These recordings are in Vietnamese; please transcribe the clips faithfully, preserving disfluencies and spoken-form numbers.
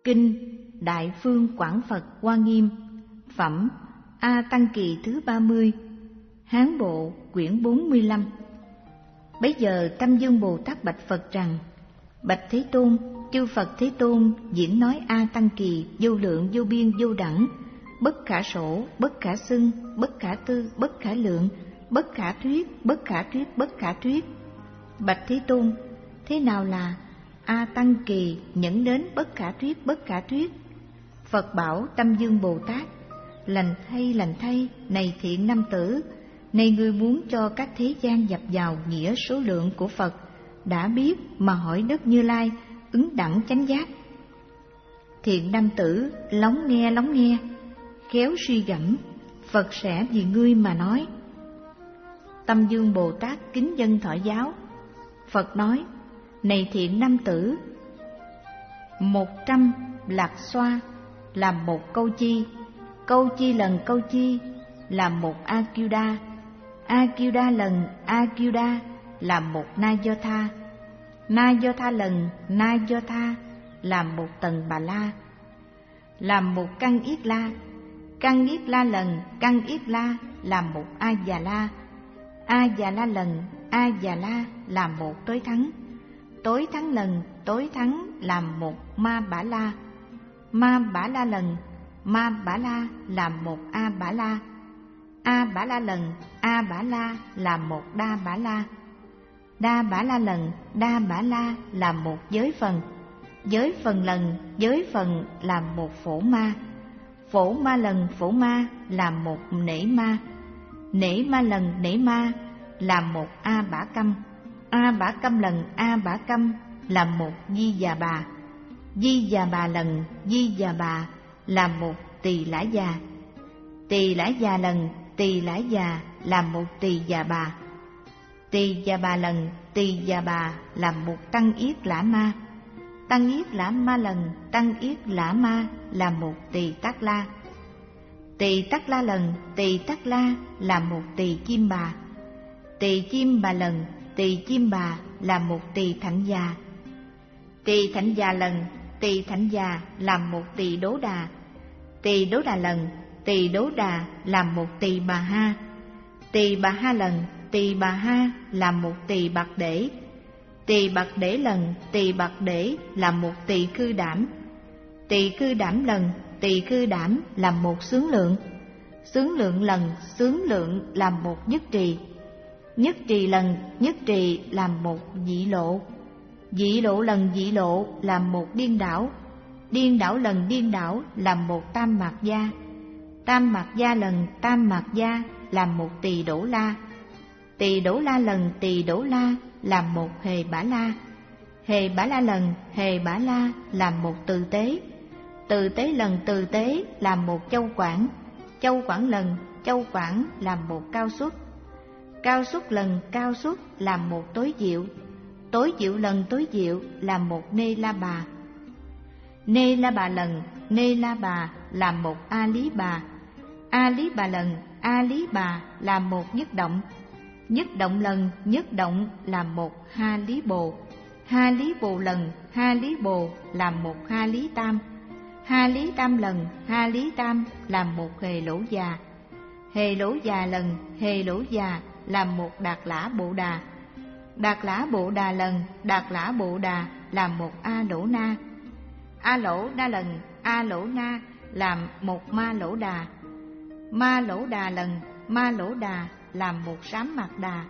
Kinh Đại Phương Quảng Phật Hoa Nghiêm, phẩm A Tăng Kỳ thứ ba mươi, Hán Bộ quyển bốn mươi lăm. Bấy giờ Tâm Dương Bồ Tát bạch Phật rằng: Bạch Thế Tôn, chư Phật Thế Tôn diễn nói A Tăng Kỳ vô lượng vô biên vô đẳng, bất khả sổ, bất khả xưng, bất khả tư, bất khả lượng, bất khả thuyết, bất khả thuyết, bất khả thuyết. Bạch Thế Tôn, thế nào là A Tăng Kỳ nhẫn đến bất khả thuyết, bất khả thuyết? Phật bảo Tâm Dương Bồ Tát: Lành thay, lành thay, này thiện nam tử, này người muốn cho các thế gian dập vào nghĩa số lượng của Phật, đã biết mà hỏi Đức Như Lai, ứng đẳng chánh giác. Thiện nam tử, lắng nghe, lắng nghe, khéo suy gẫm, Phật sẽ vì ngươi mà nói. Tâm Dương Bồ Tát kính dân thọ giáo. Phật nói: Này thiện nam tử, một trăm lạc xoa làm một câu chi, câu chi lần câu chi làm một a kiêu đa, a kiêu đa lần a kiêu đa làm một na do tha, na do tha lần na do tha làm một tầng bà la, làm một căn yết la, căn yết la lần căn yết la làm một a già la, a già la lần a già la làm một tối thắng, tối thắng lần tối thắng làm một ma bả la, ma bả la lần ma bả la làm một a bả la, a bả la lần a bả la làm một đa bả la, đa bả la lần đa bả la làm một giới phần, giới phần lần giới phần làm một phổ ma, phổ ma lần phổ ma làm một nể ma, nể ma lần nể ma làm một a bả câm, a bả câm lần a bả câm làm một di già bà, di già bà lần di già bà làm một tỳ lã già, tỳ lã già lần tỳ lã già làm một tỳ già bà, tỳ già bà lần tỳ già bà làm một tăng yết lã ma, tăng yết lã ma lần tăng yết lã ma làm một tỳ tát la, tỳ tát la lần tỳ tát la làm một tỳ chim bà, tỳ chim bà lần tỳ chim bà làm một tỳ thạnh già, tỳ thạnh già lần tỳ thạnh già làm một tỳ đố đà, tỳ đố đà lần tỳ đố đà làm một tỳ bà ha, tỳ bà ha lần tỳ bà ha làm một tỳ bạc đễ, tỳ bạc đễ lần tỳ bạc đễ làm một tỳ khư đảm, tỳ khư đảm lần tỳ khư đảm làm một xướng lượng, xướng lượng lần xướng lượng làm một nhất trì, nhất trì lần nhất trì làm một dị lộ, dị lộ lần dị lộ làm một điên đảo, điên đảo lần điên đảo làm một tam mạt gia, tam mạt gia lần tam mạt gia làm một tỳ đổ la, tỳ đổ la lần tỳ đổ la làm một hề bả la, hề bả la lần hề bả la làm một từ tế, từ tế lần từ tế làm một châu quảng, châu quảng lần châu quảng làm một cao xuất, cao xuất lần cao xuất làm một tối diệu, tối diệu lần tối diệu làm một nê la bà, nê la bà lần nê la bà làm một a lý bà, a lý bà lần a lý bà làm một nhất động, nhất động lần nhất động làm một ha lý bồ, ha lý bồ lần ha lý bồ làm một ha lý tam, ha lý tam lần ha lý tam làm một hề lỗ già, hề lỗ già lần hề lỗ già làm một đạt lã bộ đà, đạt lã bộ đà lần đạt lã bộ đà làm một a lỗ na, a lỗ na lần a lỗ na làm một ma lỗ đà, ma lỗ đà lần ma lỗ đà làm một sám mạt đà,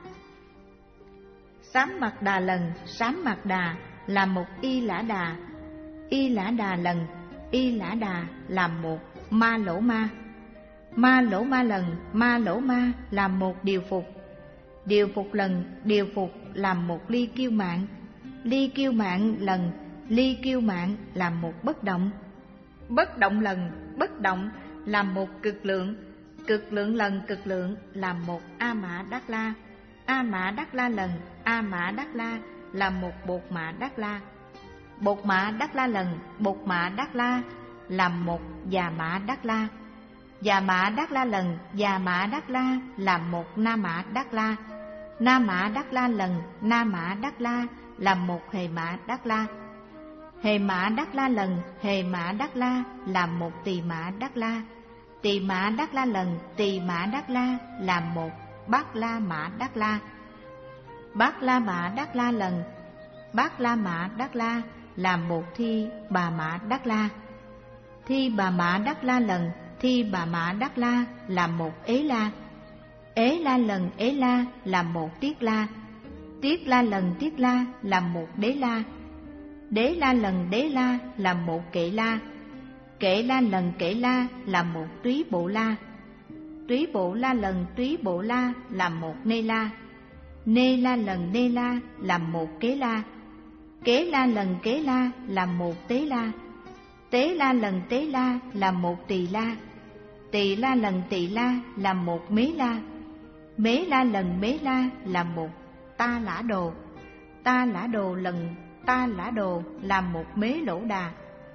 sám mạt đà lần sám mạt đà làm một y lã đà, y lã đà lần y lã đà làm một ma lỗ ma, ma lỗ ma lần ma lỗ ma làm một điều phục, điều phục lần điều phục làm một ly kiêu mạng, ly kiêu mạng lần ly kiêu mạng làm một bất động, bất động lần bất động làm một cực lượng, cực lượng lần cực lượng làm một a mã đắc la, a mã đắc la lần a mã đắc la làm một bột mã đắc la, bột mã đắc la lần bột mã đắc la làm một già mã đắc la, già mã đắc la lần già mã đắc la làm một na mã đắc la, na mã đắc la lần na mã đắc la làm một hề mã đắc la, Hề Mã Đắc La lần Hề Mã Đắc La làm một Tỳ Mã Đắc La. Tỳ Mã Đắc La lần Tỳ Mã Đắc La làm một Bát La Mã Đắc La. Bát La Mã Đắc La lần Bát La Mã Đắc La làm một Thi Bà Mã Đắc La. Thi Bà Mã Đắc La lần Thi Bà Mã Đắc La làm một Ế La. Ế La lần Ế La làm một Tiết La. Tiết La lần Tiết La làm một Đế La. Đế La lần Đế La làm một Kệ La. Kệ La lần Kệ La làm một Túy Bộ La. Túy Bộ La lần Túy Bộ La làm một Nê La. Nê La lần Nê La làm một Kế La. Kế La lần Kế La làm một Tế La. Tế La lần Tế La làm một Tỳ La. Tỳ La lần Tỳ La làm một Mế La. Mế La lần Mế La làm một Ta Lã Đồ. Ta Lã Đồ lần Ta Lã Đồ làm một Mế Lỗ Đà.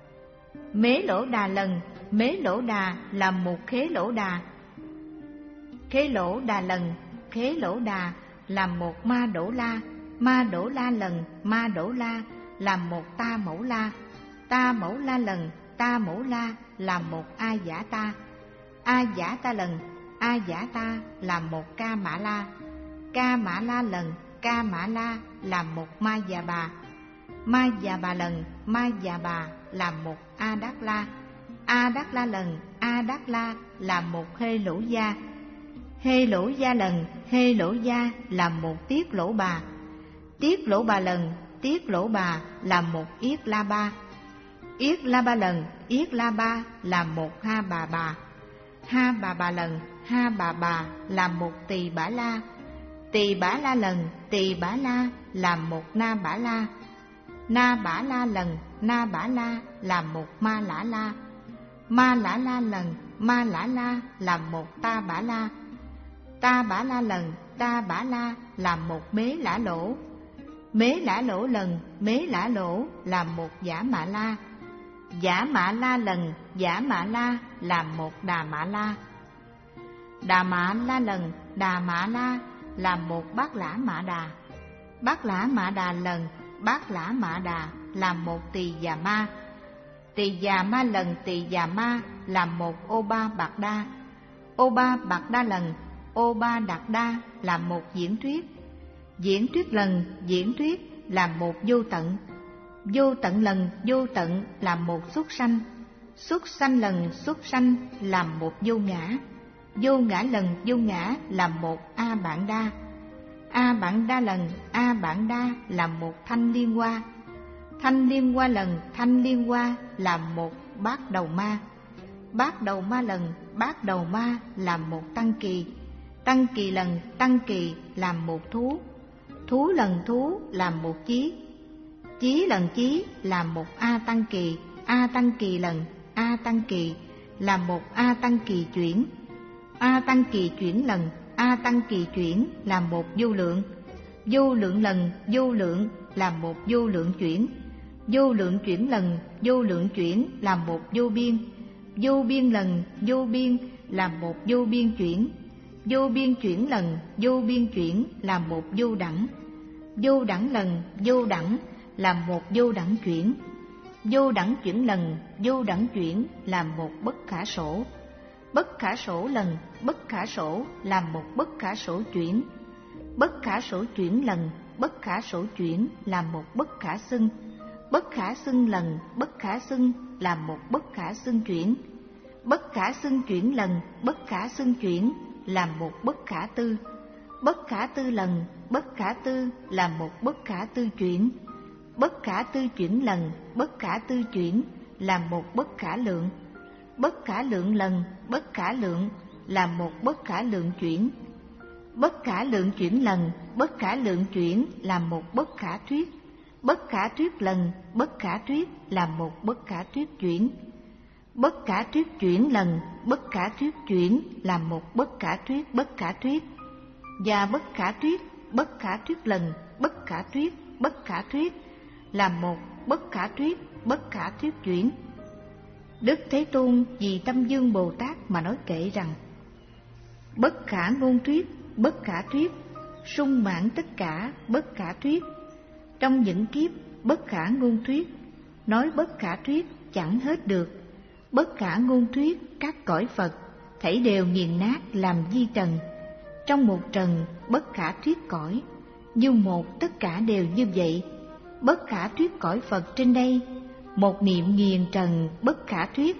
Mế Lỗ Đà lần Mế Lỗ Đà làm một Khế Lỗ Đà. Khế Lỗ Đà lần Khế Lỗ Đà làm một Ma Đỗ La. Ma Đỗ La lần Ma Đỗ La làm một Ta Mẫu La. Ta Mẫu La lần Ta Mẫu La làm một A Giả Ta. A Giả Ta lần A Giả Ta làm một Ca Mã La. Ca Mã La lần Ca Mã La làm một Ma Già Bà. Ma Già Bà lần Ma Già Bà làm một A Đắc La. A Đắc La lần A Đắc La làm một Hê Lỗ Gia. Hê Lỗ Gia lần Hê Lỗ Gia làm một Tiết Lỗ Bà. Tiết Lỗ Bà lần Tiết Lỗ Bà làm một Yết La Ba. Yết La Ba lần Yết La Ba làm một Ha Bà Bà. Ha Bà Bà lần Ha Bà Bà làm một Tỳ Bả La. Tỳ Bả La lần Tỳ Bả La làm một Na Bả La. Na Bả La lần Na Bả La làm một Ma Lã La. Ma Lã La lần Ma Lã La làm một Ta Bả La. Ta Bả La lần Ta Bả La làm một Mế Lã Lỗ. Mế Lã Lỗ lần Mế Lã Lỗ làm một Giả Mã La. Giả Mã La lần Giả Mã La làm một Đà Mã La. Đà Mã La lần Đà Mã La làm một Bát Lã Mã Đà. Bát Lã Mã Đà lần Bát Lã Mã Đà làm một Tỳ Già Ma. Tỳ Già Ma lần Tỳ Già Ma làm một Ô Ba Bạc Đa. Ô Ba Bạc Đa lần Ô Ba Đạt Đa làm một Diễn Thuyết. Diễn Thuyết lần Diễn Thuyết làm một Vô Tận. Vô Tận lần Vô Tận làm một Xuất Sanh. Xuất Sanh lần Xuất Sanh làm một Vô Ngã. Vô Ngã lần Vô Ngã làm một A Bản Đa. A Bản Đa lần A Bản Đa làm một Thanh Liên Hoa. Thanh Liên Hoa lần Thanh Liên Hoa làm một Bát Đầu Ma. Bát Đầu Ma lần Bát Đầu Ma làm một Tăng Kỳ. Tăng Kỳ lần Tăng Kỳ làm một Thú. Thú lần Thú làm một Chí. Chí lần Chí làm một A Tăng Kỳ. A Tăng Kỳ lần A Tăng Kỳ làm một A Tăng Kỳ Chuyển. A Tăng Kỳ Chuyển lần A Tăng Kỳ Chuyển làm một Vô Lượng. Vô Lượng lần Vô Lượng làm một Vô Lượng Chuyển. Vô Lượng Chuyển lần Vô Lượng Chuyển làm một Vô Biên. Vô Biên lần Vô Biên làm một Vô Biên Chuyển. Vô Biên Chuyển lần Vô Biên Chuyển làm một Vô Đẳng. Vô Đẳng lần Vô Đẳng làm một Vô Đẳng Chuyển. Vô Đẳng Chuyển lần Vô Đẳng Chuyển làm một Bất Khả Sổ. Bất Khả Sổ lần Bất Khả Sổ làm một Bất Khả Sổ Chuyển. Bất Khả Sổ Chuyển lần Bất Khả Sổ Chuyển làm một Bất Khả Xưng. Bất Khả Xưng lần Bất Khả Xưng làm một Bất Khả Xưng Chuyển. Bất Khả Xưng Chuyển lần Bất Khả Xưng Chuyển làm một Bất Khả Tư. Bất Khả Tư lần Bất Khả Tư làm một Bất Khả Tư Chuyển. Bất Khả Tư Chuyển lần Bất Khả Tư Chuyển làm một Bất Khả Lượng. Bất Khả Lượng lần Bất Khả Lượng làm một Bất Khả Lượng Chuyển. Bất Khả Lượng Chuyển lần Bất Khả Lượng Chuyển làm một Bất Khả Thuyết. Bất Khả Thuyết lần Bất Khả Thuyết làm một Bất Khả Thuyết Chuyển. Bất Khả Thuyết Chuyển lần Bất Khả Thuyết Chuyển làm một Bất Khả Thuyết Bất Khả Thuyết. Và Bất Khả Thuyết Bất Khả Thuyết lần Bất Khả Thuyết Bất Khả Thuyết làm một Bất Khả Thuyết Bất Khả Thuyết Chuyển. Đức Thế Tôn vì Tâm Dương Bồ Tát mà nói kệ rằng: Bất khả ngôn thuyết, bất khả thuyết, sung mãn tất cả bất khả thuyết. Trong những kiếp bất khả ngôn thuyết, nói bất khả thuyết chẳng hết được. Bất khả ngôn thuyết các cõi Phật, thảy đều nghiền nát làm di trần. Trong một trần bất khả thuyết cõi, như một tất cả đều như vậy. Bất khả thuyết cõi Phật trên đây, một niệm nghiền trần bất khả thuyết.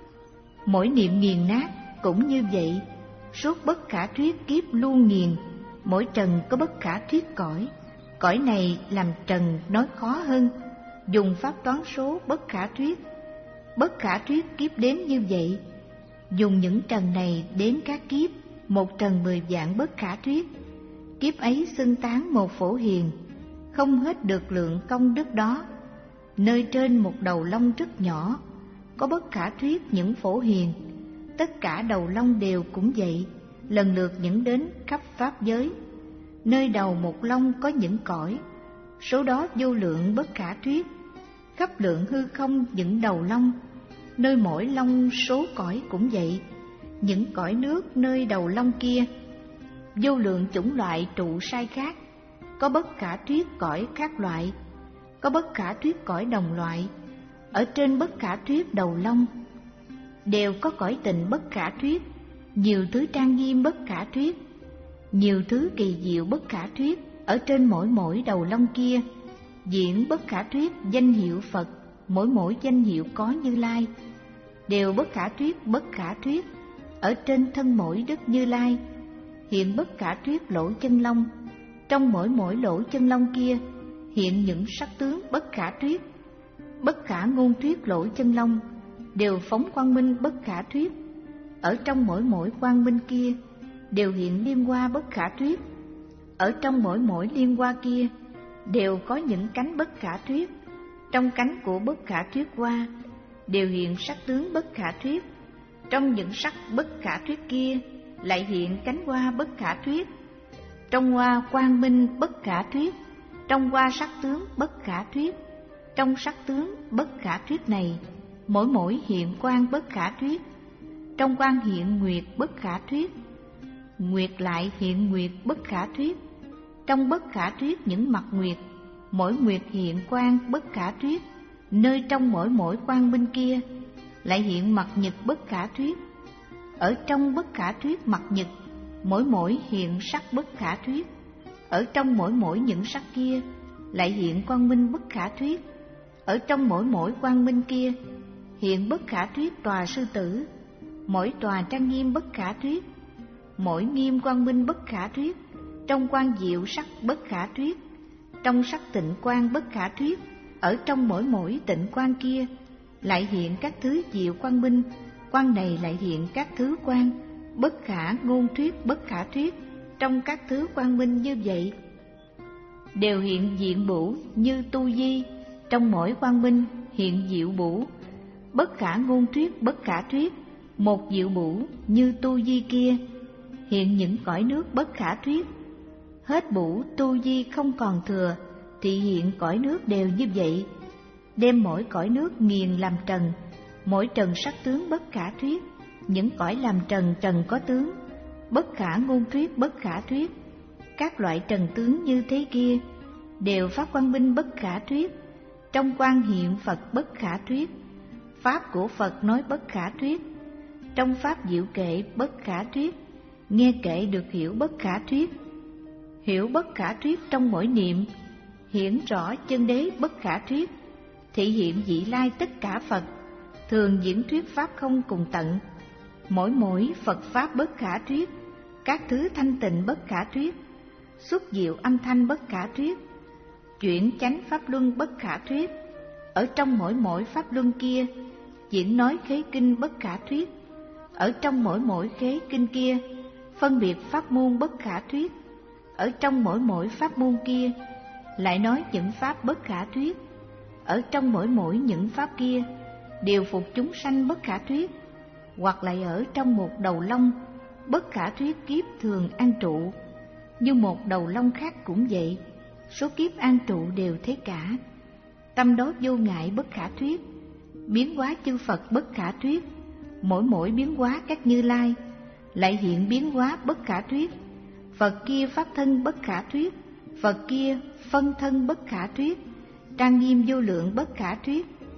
Mỗi niệm nghiền nát cũng như vậy, suốt bất khả thuyết kiếp luôn nghiền. Mỗi trần có bất khả thuyết cõi, cõi này làm trần nói khó hơn, dùng pháp toán số bất khả thuyết. Bất khả thuyết kiếp đến như vậy, dùng những trần này đến các kiếp, một trần mười vạn bất khả thuyết. Kiếp ấy xưng tán một phổ hiền, không hết được lượng công đức đó. Nơi trên một đầu lông rất nhỏ, có bất khả thuyết những phổ hiền. Tất cả đầu lông đều cũng vậy, lần lượt những đến khắp pháp giới. Nơi đầu một lông có những cõi, số đó vô lượng bất khả thuyết. Khắp lượng hư không những đầu lông, nơi mỗi lông số cõi cũng vậy. Những cõi nước nơi đầu lông kia, vô lượng chủng loại trụ sai khác. Có bất khả thuyết cõi khác loại, có bất khả thuyết cõi đồng loại. Ở trên bất khả thuyết đầu lông đều có cõi tịnh bất khả thuyết, nhiều thứ trang nghiêm bất khả thuyết, nhiều thứ kỳ diệu bất khả thuyết. Ở trên mỗi mỗi đầu lông kia diễn bất khả thuyết danh hiệu Phật, mỗi mỗi danh hiệu có Như Lai, đều bất khả thuyết bất khả thuyết. Ở trên thân mỗi Đức Như Lai hiện bất khả thuyết lỗ chân lông, trong mỗi mỗi lỗ chân lông kia hiện những sắc tướng bất khả thuyết. Bất khả ngôn thuyết lỗ chân lông đều phóng quang minh bất khả thuyết. Ở trong mỗi mỗi quang minh kia đều hiện liên hoa bất khả thuyết. Ở trong mỗi mỗi liên hoa kia đều có những cánh bất khả thuyết. Trong cánh của bất khả thuyết hoa đều hiện sắc tướng bất khả thuyết. Trong những sắc bất khả thuyết kia lại hiện cánh hoa bất khả thuyết. Trong hoa quang minh bất khả thuyết, trong hoa sắc tướng bất khả thuyết. Trong sắc tướng bất khả thuyết này, mỗi mỗi hiện quang bất khả thuyết. Trong quang hiện nguyệt bất khả thuyết, nguyệt lại hiện nguyệt bất khả thuyết. Trong bất khả thuyết những mặt nguyệt, mỗi nguyệt hiện quang bất khả thuyết. Nơi trong mỗi mỗi quang minh kia lại hiện mặt nhật bất khả thuyết. Ở trong bất khả thuyết mặt nhật, mỗi mỗi hiện sắc bất khả thuyết. Ở trong mỗi mỗi những sắc kia lại hiện quang minh bất khả thuyết. Ở trong mỗi mỗi quang minh kia hiện bất khả thuyết tòa sư tử, mỗi tòa trang nghiêm bất khả thuyết, mỗi nghiêm quang minh bất khả thuyết. Trong quang diệu sắc bất khả thuyết, trong sắc tịnh quang bất khả thuyết. Ở trong mỗi mỗi tịnh quang kia lại hiện các thứ diệu quang minh, quang này lại hiện các thứ quang bất khả ngôn thuyết bất khả thuyết. Trong các thứ quang minh như vậy đều hiện diện bửu như tu di. Trong mỗi quang minh hiện diệu bửu bất khả ngôn thuyết bất khả thuyết. Một diệu bửu như tu di kia hiện những cõi nước bất khả thuyết. Hết bửu tu di không còn thừa thì hiện cõi nước đều như vậy. Đem mỗi cõi nước nghiền làm trần, mỗi trần sắc tướng bất khả thuyết. Những cõi làm trần trần có tướng bất khả ngôn thuyết bất khả thuyết. Các loại trần tướng như thế kia đều pháp quang minh bất khả thuyết. Trong quang hiện Phật bất khả thuyết, pháp của Phật nói bất khả thuyết. Trong pháp diệu kệ bất khả thuyết, nghe kệ được hiểu bất khả thuyết. Hiểu bất khả thuyết trong mỗi niệm hiển rõ chân đế bất khả thuyết. Thị hiện vị lai tất cả Phật, thường diễn thuyết pháp không cùng tận. Mỗi mỗi Phật pháp bất khả thuyết, các thứ thanh tịnh bất khả thuyết, xuất diệu âm thanh bất khả thuyết, chuyển chánh pháp luân bất khả thuyết. Ở trong mỗi mỗi pháp luân kia diễn nói khế kinh bất khả thuyết. Ở trong mỗi mỗi khế kinh kia phân biệt pháp môn bất khả thuyết. Ở trong mỗi mỗi pháp môn kia lại nói những pháp bất khả thuyết. Ở trong mỗi mỗi những pháp kia điều phục chúng sanh bất khả thuyết. Hoặc lại ở trong một đầu lông bất khả thuyết kiếp thường an trụ, như một đầu lông khác cũng vậy. Số kiếp an trụ đều thế cả. Tâm đó vô ngại bất khả thuyết, biến hóa chư Phật bất khả thuyết. Mỗi mỗi biến hóa các Như Lai lại hiện biến hóa bất khả thuyết. Phật kia pháp thân bất khả thuyết, Phật kia phân thân bất khả thuyết, trang nghiêm vô lượng bất khả thuyết.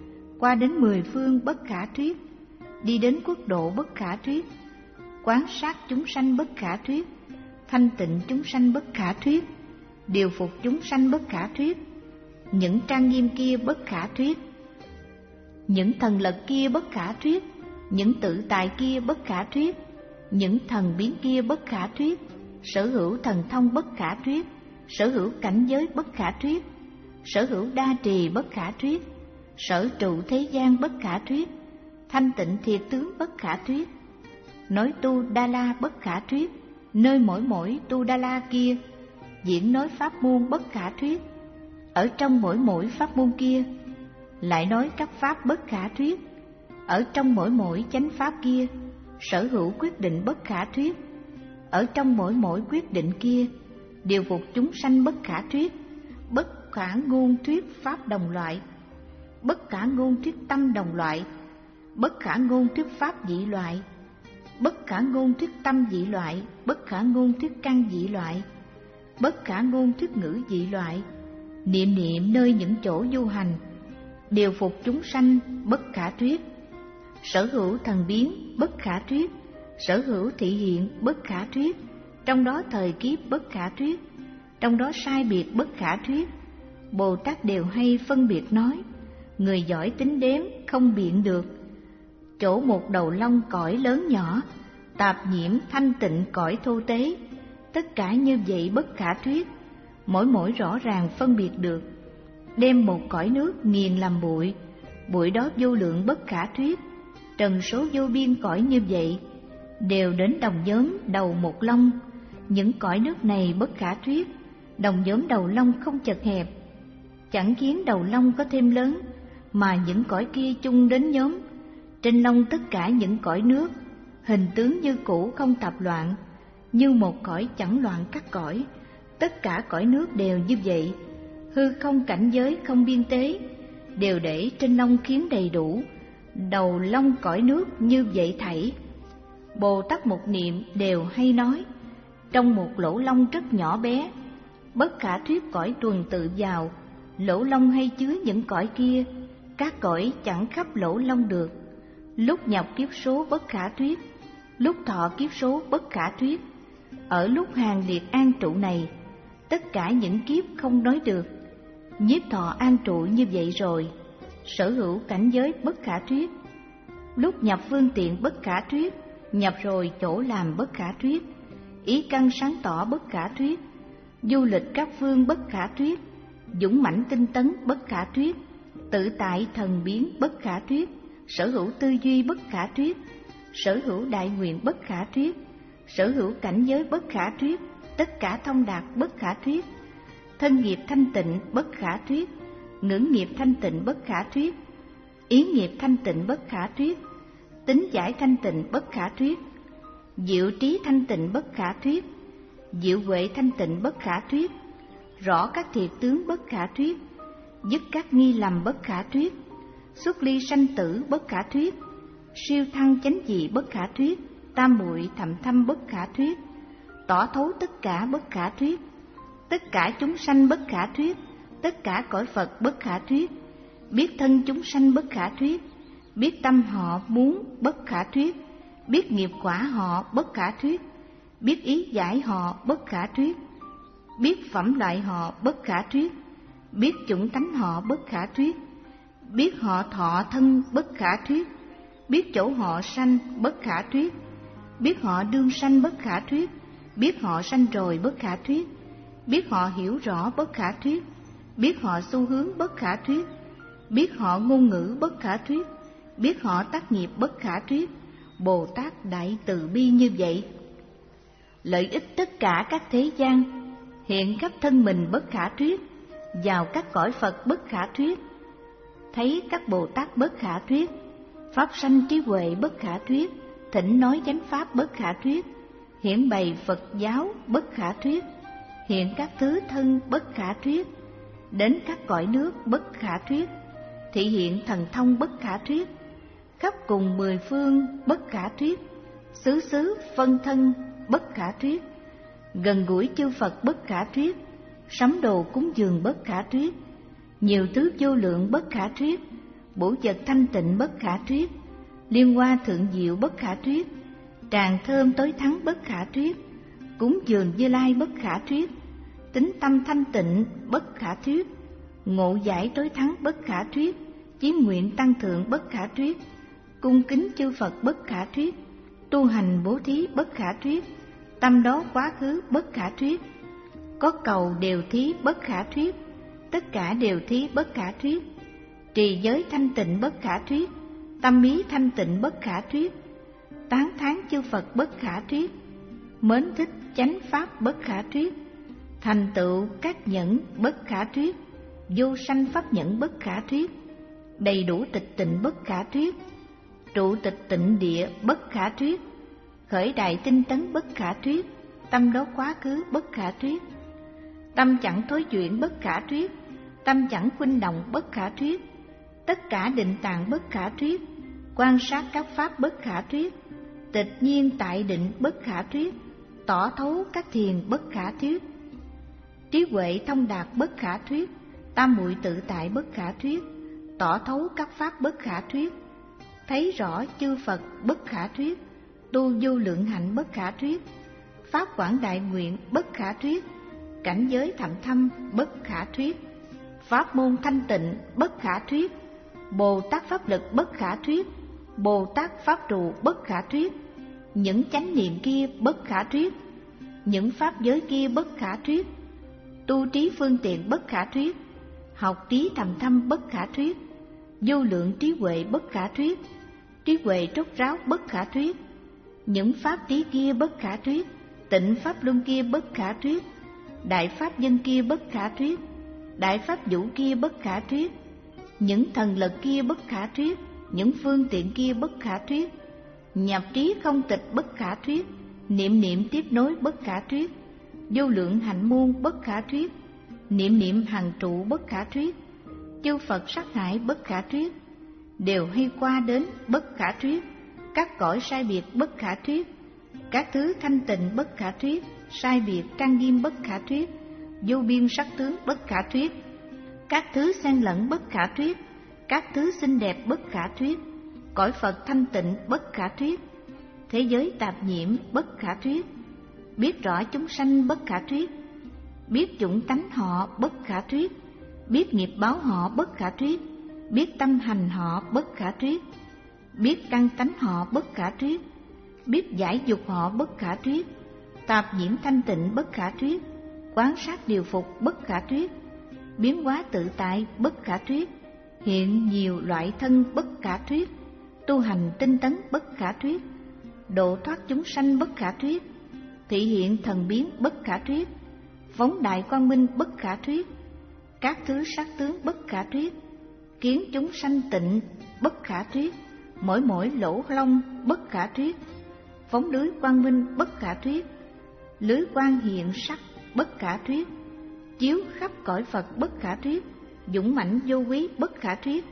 qua đến mười phương bất khả thuyết, đi đến quốc độ bất khả thuyết, quán sát chúng sanh bất khả thuyết, thanh tịnh chúng sanh bất khả thuyết, điều phục chúng sanh bất khả thuyết. Những trang nghiêm kia bất khả thuyết, những thần lực kia bất khả thuyết, những tự tại kia bất khả thuyết, những thần biến kia bất khả thuyết, sở hữu thần thông bất khả thuyết, sở hữu cảnh giới bất khả thuyết, sở hữu đa trì bất khả thuyết, sở trụ thế gian bất khả thuyết, thanh tịnh thiệt tướng bất khả thuyết. Nói tu đa la bất khả thuyết, nơi mỗi mỗi tu đa la kia diễn nói pháp môn bất khả thuyết, ở trong mỗi mỗi pháp môn kia lại nói các pháp bất khả thuyết, ở trong mỗi mỗi chánh pháp kia sở hữu quyết định bất khả thuyết, ở trong mỗi mỗi quyết định kia điều phục chúng sanh bất khả thuyết, bất khả ngôn thuyết pháp đồng loại, bất khả ngôn thuyết tâm đồng loại, bất khả ngôn thuyết pháp dị loại, bất khả ngôn thuyết tâm dị loại, bất khả ngôn thuyết căn dị loại, bất khả ngôn thuyết ngữ dị loại, niệm niệm nơi những chỗ du hành, điều phục chúng sanh bất khả thuyết, sở hữu thần biến bất khả thuyết, sở hữu thị hiện bất khả thuyết, trong đó thời kiếp bất khả thuyết, trong đó sai biệt bất khả thuyết. Bồ Tát đều hay phân biệt nói, người giỏi tính đếm không biện được. Chỗ một đầu lông cõi lớn nhỏ, tạp nhiễm thanh tịnh cõi thô tế, tất cả như vậy bất khả thuyết, mỗi mỗi rõ ràng phân biệt được. Đem một cõi nước nghiền làm bụi, bụi đó vô lượng bất khả thuyết, trần số vô biên cõi như vậy, đều đến đồng nhóm đầu một lông. Những cõi nước này bất khả thuyết, đồng nhóm đầu lông không chật hẹp, chẳng khiến đầu lông có thêm lớn, mà những cõi kia chung đến nhóm. Trên lông tất cả những cõi nước, hình tướng như cũ không tạp loạn, như một cõi chẳng loạn các cõi, tất cả cõi nước đều như vậy. Hư không cảnh giới không biên tế, đều để trên lông khiến đầy đủ, đầu lông cõi nước như vậy thảy. Bồ Tát một niệm đều hay nói, trong một lỗ lông rất nhỏ bé, bất khả thuyết cõi tuần tự vào, lỗ lông hay chứa những cõi kia, các cõi chẳng khắp lỗ lông được. Lúc nhập kiếp số bất khả thuyết, lúc thọ kiếp số bất khả thuyết, ở lúc hàng liệt an trụ này, tất cả những kiếp không nói được. Nhiếp thọ an trụ như vậy rồi, sở hữu cảnh giới bất khả thuyết. Lúc nhập phương tiện bất khả thuyết, nhập rồi chỗ làm bất khả thuyết, ý căn sáng tỏ bất khả thuyết, du lịch các phương bất khả thuyết, dũng mãnh tinh tấn bất khả thuyết, tự tại thần biến bất khả thuyết, sở hữu tư duy bất khả thuyết, sở hữu đại nguyện bất khả thuyết, sở hữu cảnh giới bất khả thuyết, tất cả thông đạt bất khả thuyết, thân nghiệp thanh tịnh bất khả thuyết, ngữ nghiệp thanh tịnh bất khả thuyết, ý nghiệp thanh tịnh bất khả thuyết, tính giải thanh tịnh bất khả thuyết, diệu trí thanh tịnh bất khả thuyết, diệu huệ thanh tịnh bất khả thuyết, rõ các thiệt tướng bất khả thuyết, dứt các nghi lầm bất khả thuyết, xuất ly sanh tử bất khả thuyết, siêu thăng chánh dị bất khả thuyết, tam muội thậm thâm bất khả thuyết, tỏ thấu tất cả bất khả thuyết, tất cả chúng sanh bất khả thuyết, tất cả cõi Phật bất khả thuyết, biết thân chúng sanh bất khả thuyết, biết tâm họ muốn bất khả thuyết, biết nghiệp quả họ bất khả thuyết, biết ý giải họ bất khả thuyết, biết phẩm loại họ bất khả thuyết, biết chủng tánh họ bất khả thuyết, biết họ thọ thân bất khả thuyết, biết chỗ họ sanh bất khả thuyết, biết họ đương sanh bất khả thuyết, biết họ sanh rồi bất khả thuyết, biết họ hiểu rõ bất khả thuyết, biết họ xu hướng bất khả thuyết, biết họ ngôn ngữ bất khả thuyết, biết họ tác nghiệp bất khả thuyết. Bồ Tát đại từ bi như vậy, lợi ích tất cả các thế gian, hiện khắp thân mình bất khả thuyết, vào các cõi Phật bất khả thuyết, thấy các Bồ Tát bất khả thuyết, pháp sanh trí huệ bất khả thuyết, thỉnh nói chánh pháp bất khả thuyết, hiển bày Phật giáo bất khả thuyết, hiện các thứ thân bất khả thuyết, đến các cõi nước bất khả thuyết, thị hiện thần thông bất khả thuyết, khắp cùng mười phương bất khả thuyết, xứ xứ phân thân bất khả thuyết, gần gũi chư Phật bất khả thuyết, sắm đồ cúng dường bất khả thuyết, nhiều thứ vô lượng bất khả thuyết, bổ vật thanh tịnh bất khả thuyết, liên hoa thượng diệu bất khả thuyết, tràng thơm tối thắng bất khả thuyết, cúng dường Như Lai bất khả thuyết, tính tâm thanh tịnh bất khả thuyết, ngộ giải tối thắng bất khả thuyết, chí nguyện tăng thượng bất khả thuyết, cung kính chư Phật bất khả thuyết, tu hành bố thí bất khả thuyết, tâm đó quá khứ bất khả thuyết, có cầu đều thí bất khả thuyết, tất cả đều thí bất khả thuyết, trì giới thanh tịnh bất khả thuyết, tâm ý thanh tịnh bất khả thuyết, tán thán chư Phật bất khả thuyết, mến thích chánh pháp bất khả thuyết, thành tựu các nhẫn bất khả thuyết, vô sanh pháp nhẫn bất khả thuyết, đầy đủ tịch tịnh bất khả thuyết, trụ tịch tịnh địa bất khả thuyết, khởi đại tinh tấn bất khả thuyết, tâm đó quá khứ bất khả thuyết, tâm chẳng thối chuyển bất khả thuyết, tâm chẳng khuynh động bất khả thuyết, tất cả định tạng bất khả thuyết, quan sát các pháp bất khả thuyết, tịch nhiên tại định bất khả thuyết, tỏ thấu các thiền bất khả thuyết, trí huệ thông đạt bất khả thuyết, tam muội tự tại bất khả thuyết, tỏ thấu các pháp bất khả thuyết, thấy rõ chư Phật bất khả thuyết, tu vô lượng hạnh bất khả thuyết, pháp quảng đại nguyện bất khả thuyết, cảnh giới thậm thâm bất khả thuyết, pháp môn thanh tịnh bất khả thuyết, Bồ Tát pháp lực bất khả thuyết, Bồ Tát pháp trụ bất khả thuyết, những chánh niệm kia bất khả thuyết, những pháp giới kia bất khả thuyết, tu trí phương tiện bất khả thuyết, học trí thầm thâm bất khả thuyết, vô lượng trí huệ bất khả thuyết, trí huệ rốt ráo bất khả thuyết, những pháp trí kia bất khả thuyết, tịnh pháp luân kia bất khả thuyết, đại pháp dân kia bất khả thuyết, đại pháp vũ kia bất khả thuyết, những thần lực kia bất khả thuyết, những phương tiện kia bất khả thuyết, nhập trí không tịch bất khả thuyết, niệm niệm tiếp nối bất khả thuyết, vô lượng hạnh môn bất khả thuyết, niệm niệm hằng trụ bất khả thuyết, chư Phật sát hải bất khả thuyết, đều hay qua đến bất khả thuyết, các cõi sai biệt bất khả thuyết, các thứ thanh tịnh bất khả thuyết, sai biệt trang nghiêm bất khả thuyết, vô biên sắc tướng bất khả thuyết, các thứ xen lẫn bất khả thuyết, các thứ xinh đẹp bất khả thuyết, cõi Phật thanh tịnh bất khả thuyết, thế giới tạp nhiễm bất khả thuyết, biết rõ chúng sanh bất khả thuyết, biết chủng tánh họ bất khả thuyết, biết nghiệp báo họ bất khả thuyết, biết tâm hành họ bất khả thuyết, biết căn tánh họ bất khả thuyết, biết giải dục họ bất khả thuyết, tạp nhiễm thanh tịnh bất khả thuyết, quán sát điều phục bất khả thuyết, biến hóa tự tại bất khả thuyết, hiện nhiều loại thân bất khả thuyết, tu hành tinh tấn bất khả thuyết, độ thoát chúng sanh bất khả thuyết, thị hiện thần biến bất khả thuyết, phóng đại quang minh bất khả thuyết, các thứ sắc tướng bất khả thuyết, kiến chúng sanh tịnh bất khả thuyết, mỗi mỗi lỗ long bất khả thuyết, phóng lưới quang minh bất khả thuyết, lưới quang hiện sắc bất khả thuyết, chiếu khắp cõi Phật bất khả thuyết, dũng mãnh vô quý bất khả thuyết,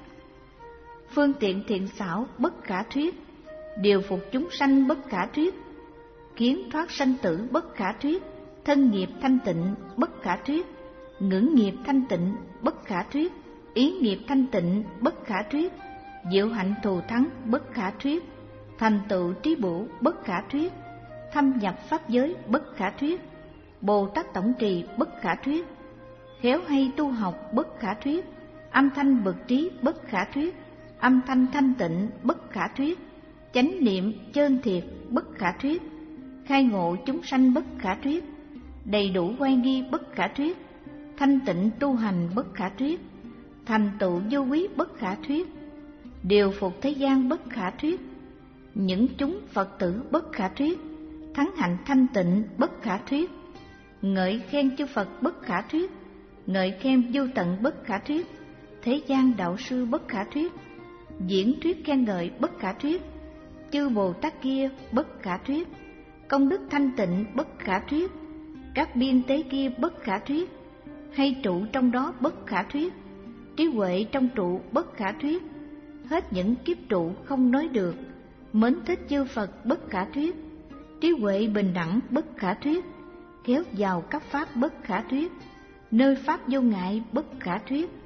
phương tiện thiện xảo bất khả thuyết, điều phục chúng sanh bất khả thuyết, kiến thoát sanh tử bất khả thuyết, thân nghiệp thanh tịnh bất khả thuyết, ngưỡng nghiệp thanh tịnh bất khả thuyết, ý nghiệp thanh tịnh bất khả thuyết, diệu hạnh thù thắng bất khả thuyết, thành tựu trí bổ bất khả thuyết, thâm nhập pháp giới bất khả thuyết, Bồ Tát tổng trì bất khả thuyết, khéo hay tu học bất khả thuyết, âm thanh bậc trí bất khả thuyết, âm thanh thanh tịnh bất khả thuyết, chánh niệm chân thiệt bất khả thuyết, khai ngộ chúng sanh bất khả thuyết, đầy đủ oai nghi bất khả thuyết, thanh tịnh tu hành bất khả thuyết, thành tựu vô quý bất khả thuyết, điều phục thế gian bất khả thuyết, những chúng Phật tử bất khả thuyết, thắng hạnh thanh tịnh bất khả thuyết, ngợi khen chư Phật bất khả thuyết, ngợi khen vô tận bất khả thuyết, thế gian đạo sư bất khả thuyết, diễn thuyết khen ngợi bất khả thuyết, chư Bồ Tát kia bất khả thuyết, công đức thanh tịnh bất khả thuyết, các biên tế kia bất khả thuyết, hay trụ trong đó bất khả thuyết, trí huệ trong trụ bất khả thuyết, hết những kiếp trụ không nói được, mến thích chư Phật bất khả thuyết, trí huệ bình đẳng bất khả thuyết, khéo vào các pháp bất khả thuyết, nơi pháp vô ngại bất khả thuyết,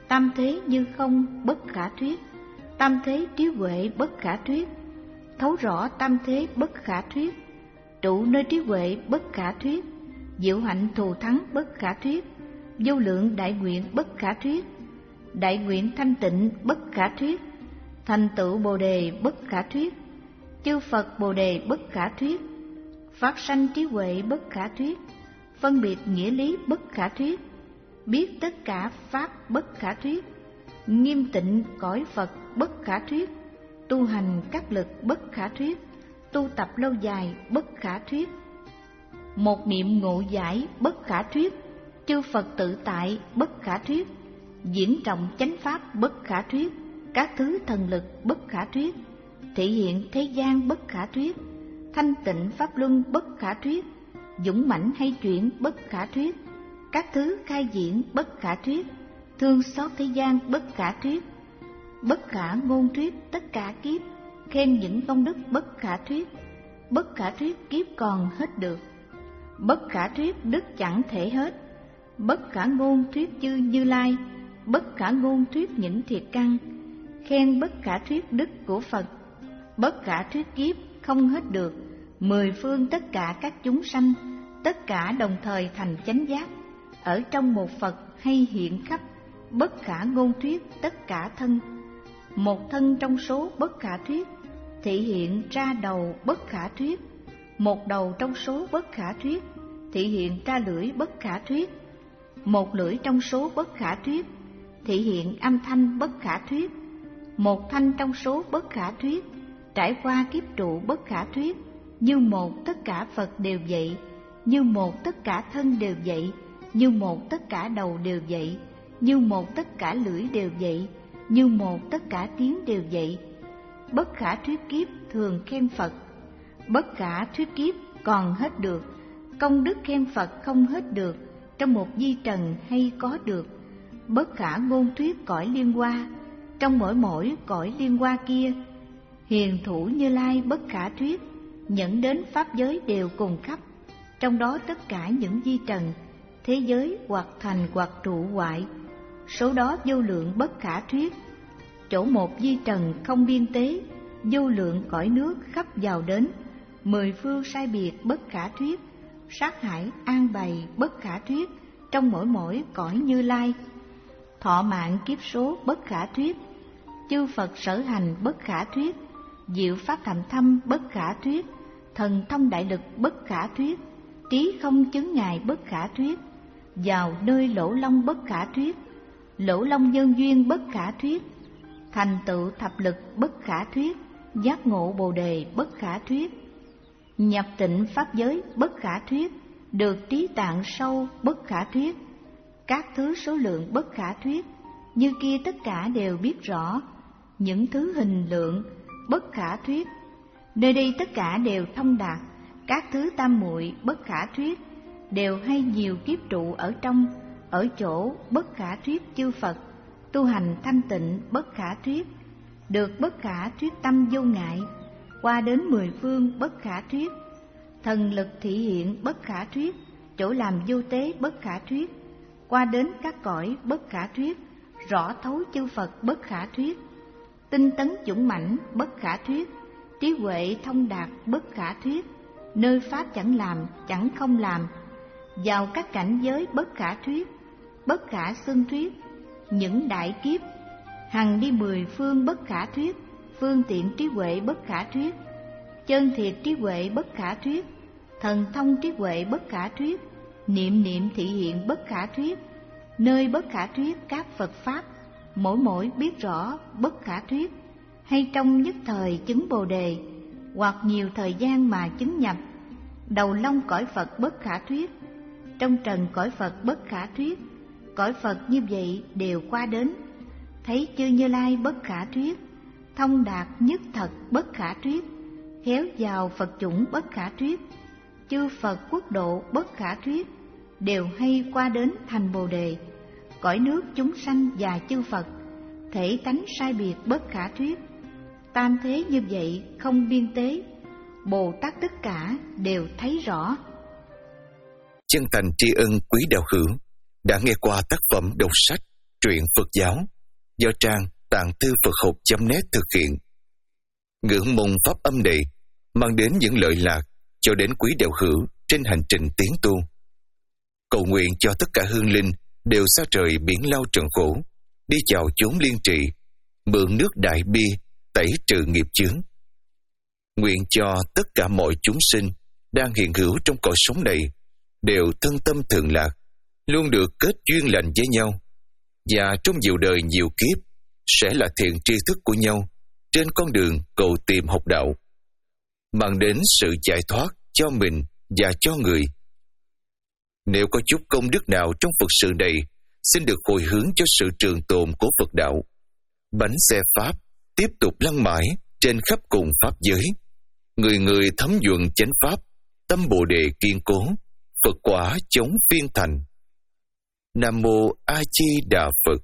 tam thế như không bất khả thuyết, tam thế trí huệ bất khả thuyết, thấu rõ tam thế bất khả thuyết, trụ nơi trí huệ bất khả thuyết, diệu hạnh thù thắng bất khả thuyết, vô lượng đại nguyện bất khả thuyết, đại nguyện thanh tịnh bất khả thuyết, thành tựu bồ đề bất khả thuyết, chư Phật bồ đề bất khả thuyết, phát sanh trí huệ bất khả thuyết, phân biệt nghĩa lý bất khả thuyết, biết tất cả pháp bất khả thuyết, nghiêm tịnh cõi Phật bất khả thuyết, tu hành các lực bất khả thuyết, tu tập lâu dài bất khả thuyết, một niệm ngộ giải bất khả thuyết, chư Phật tự tại bất khả thuyết, diễn trọng chánh pháp bất khả thuyết, các thứ thần lực bất khả thuyết, thị hiện thế gian bất khả thuyết, thanh tịnh pháp luân bất khả thuyết, dũng mãnh hay chuyển bất khả thuyết, các thứ khai diễn bất khả thuyết, thương xót thế gian bất khả thuyết, bất khả ngôn thuyết tất cả kiếp, khen những công đức bất khả thuyết, bất khả thuyết kiếp còn hết được, bất khả thuyết đức chẳng thể hết, bất khả ngôn thuyết chư Như Lai, bất khả ngôn thuyết những thiệt căn, khen bất khả thuyết đức của Phật, bất khả thuyết kiếp không hết được, mười phương tất cả các chúng sanh, tất cả đồng thời thành chánh giác, ở trong một Phật hay hiện khắp, bất khả ngôn thuyết tất cả thân, một thân trong số bất khả thuyết, thị hiện ra đầu bất khả thuyết, một đầu trong số bất khả thuyết, thị hiện ra lưỡi bất khả thuyết, một lưỡi trong số bất khả thuyết, thị hiện âm thanh bất khả thuyết, một thanh trong số bất khả thuyết, trải qua kiếp trụ bất khả thuyết, như một tất cả Phật đều vậy, như một tất cả thân đều vậy, như một tất cả đầu đều vậy, như một tất cả lưỡi đều vậy, như một tất cả tiếng đều vậy. Bất khả thuyết kiếp thường khen Phật, bất khả thuyết kiếp còn hết được, công đức khen Phật không hết được, trong một di trần hay có được. Bất khả ngôn thuyết cõi liên hoa, trong mỗi mỗi cõi liên hoa kia, hiền thủ Như Lai bất khả thuyết, nhận đến pháp giới đều cùng khắp, trong đó tất cả những di trần, thế giới hoặc thành hoặc trụ hoại, số đó vô lượng bất khả thuyết. Chỗ một di trần không biên tế, vô lượng cõi nước khắp vào đến, mười phương sai biệt bất khả thuyết, sát hải an bày bất khả thuyết, trong mỗi mỗi cõi Như Lai. Thọ mạng kiếp số bất khả thuyết, chư Phật sở hành bất khả thuyết, diệu pháp thầm thâm bất khả thuyết, thần thông đại lực bất khả thuyết, trí không chứng ngài bất khả thuyết, vào nơi lỗ long bất khả thuyết, lỗ long nhân duyên bất khả thuyết, thành tựu thập lực bất khả thuyết, giác ngộ bồ đề bất khả thuyết, nhập tịnh pháp giới bất khả thuyết, được trí tạng sâu bất khả thuyết, các thứ số lượng bất khả thuyết, như kia tất cả đều biết rõ, những thứ hình lượng bất khả thuyết, nơi đây tất cả đều thông đạt, các thứ tam muội bất khả thuyết, đều hay nhiều kiếp trụ ở trong, ở chỗ bất khả thuyết chư Phật, tu hành thanh tịnh bất khả thuyết, được bất khả thuyết tâm vô ngại, qua đến mười phương bất khả thuyết, thần lực thị hiện bất khả thuyết, chỗ làm vô tế bất khả thuyết, qua đến các cõi bất khả thuyết, rõ thấu chư Phật bất khả thuyết, tinh tấn dũng mãnh bất khả thuyết, trí huệ thông đạt bất khả thuyết, nơi pháp chẳng làm chẳng không làm, vào các cảnh giới bất khả thuyết, bất khả xưng thuyết, những đại kiếp, hằng đi mười phương bất khả thuyết, phương tiện trí huệ bất khả thuyết, chân thiệt trí huệ bất khả thuyết, thần thông trí huệ bất khả thuyết, niệm niệm thị hiện bất khả thuyết, nơi bất khả thuyết các Phật Pháp, mỗi mỗi biết rõ bất khả thuyết, hay trong nhất thời chứng Bồ Đề, hoặc nhiều thời gian mà chứng nhập, đầu long cõi Phật bất khả thuyết, trong trần cõi Phật bất khả thuyết, cõi Phật như vậy đều qua đến, thấy chư Như Lai bất khả thuyết, thông đạt nhất thật bất khả thuyết, khéo vào Phật chủng bất khả thuyết, chư Phật quốc độ bất khả thuyết, đều hay qua đến thành Bồ Đề, cõi nước chúng sanh và chư Phật, thể tánh sai biệt bất khả thuyết, tam thế như vậy không biên tế, Bồ Tát tất cả đều thấy rõ. Chân thành tri ân quý đạo hữu đã nghe qua tác phẩm đọc sách truyện Phật giáo do trang tạng thư Phật học chấm net thực hiện. Ngưỡng mong pháp âm này mang đến những lợi lạc cho đến quý đạo hữu trên hành trình tiến tu. Cầu nguyện cho tất cả hương linh đều xa trời biển lao trần khổ, đi chào chốn liên trì, mượn nước đại bi tẩy trừ nghiệp chướng. Nguyện cho tất cả mọi chúng sinh đang hiện hữu trong cõi sống này đều thân tâm thường lạc, luôn được kết duyên lành với nhau, và trong nhiều đời nhiều kiếp sẽ là thiện tri thức của nhau trên con đường cầu tìm học đạo, mang đến sự giải thoát cho mình và cho người. Nếu có chút công đức nào trong Phật sự này, xin được hồi hướng cho sự trường tồn của Phật đạo. Bánh xe Pháp tiếp tục lăn mãi trên khắp cùng Pháp giới. Người người thấm nhuận chánh Pháp, tâm Bồ Đề kiên cố, Phật quả chống phiên thành. Nam Mô A Di Đà Phật.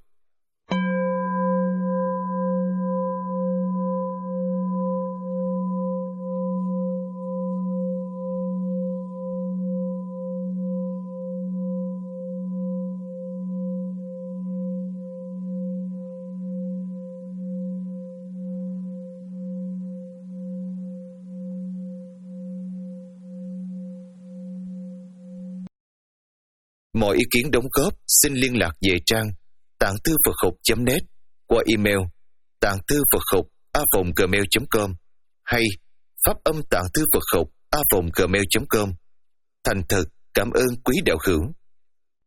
Mọi ý kiến đóng góp xin liên lạc về trang tạng thư Phật học chấm net qua email tạng thư Phật học a vòng gmail chấm com hay pháp âm tạng thư Phật học a vòng gmail chấm com. Thành thật cảm ơn quý đạo hữu.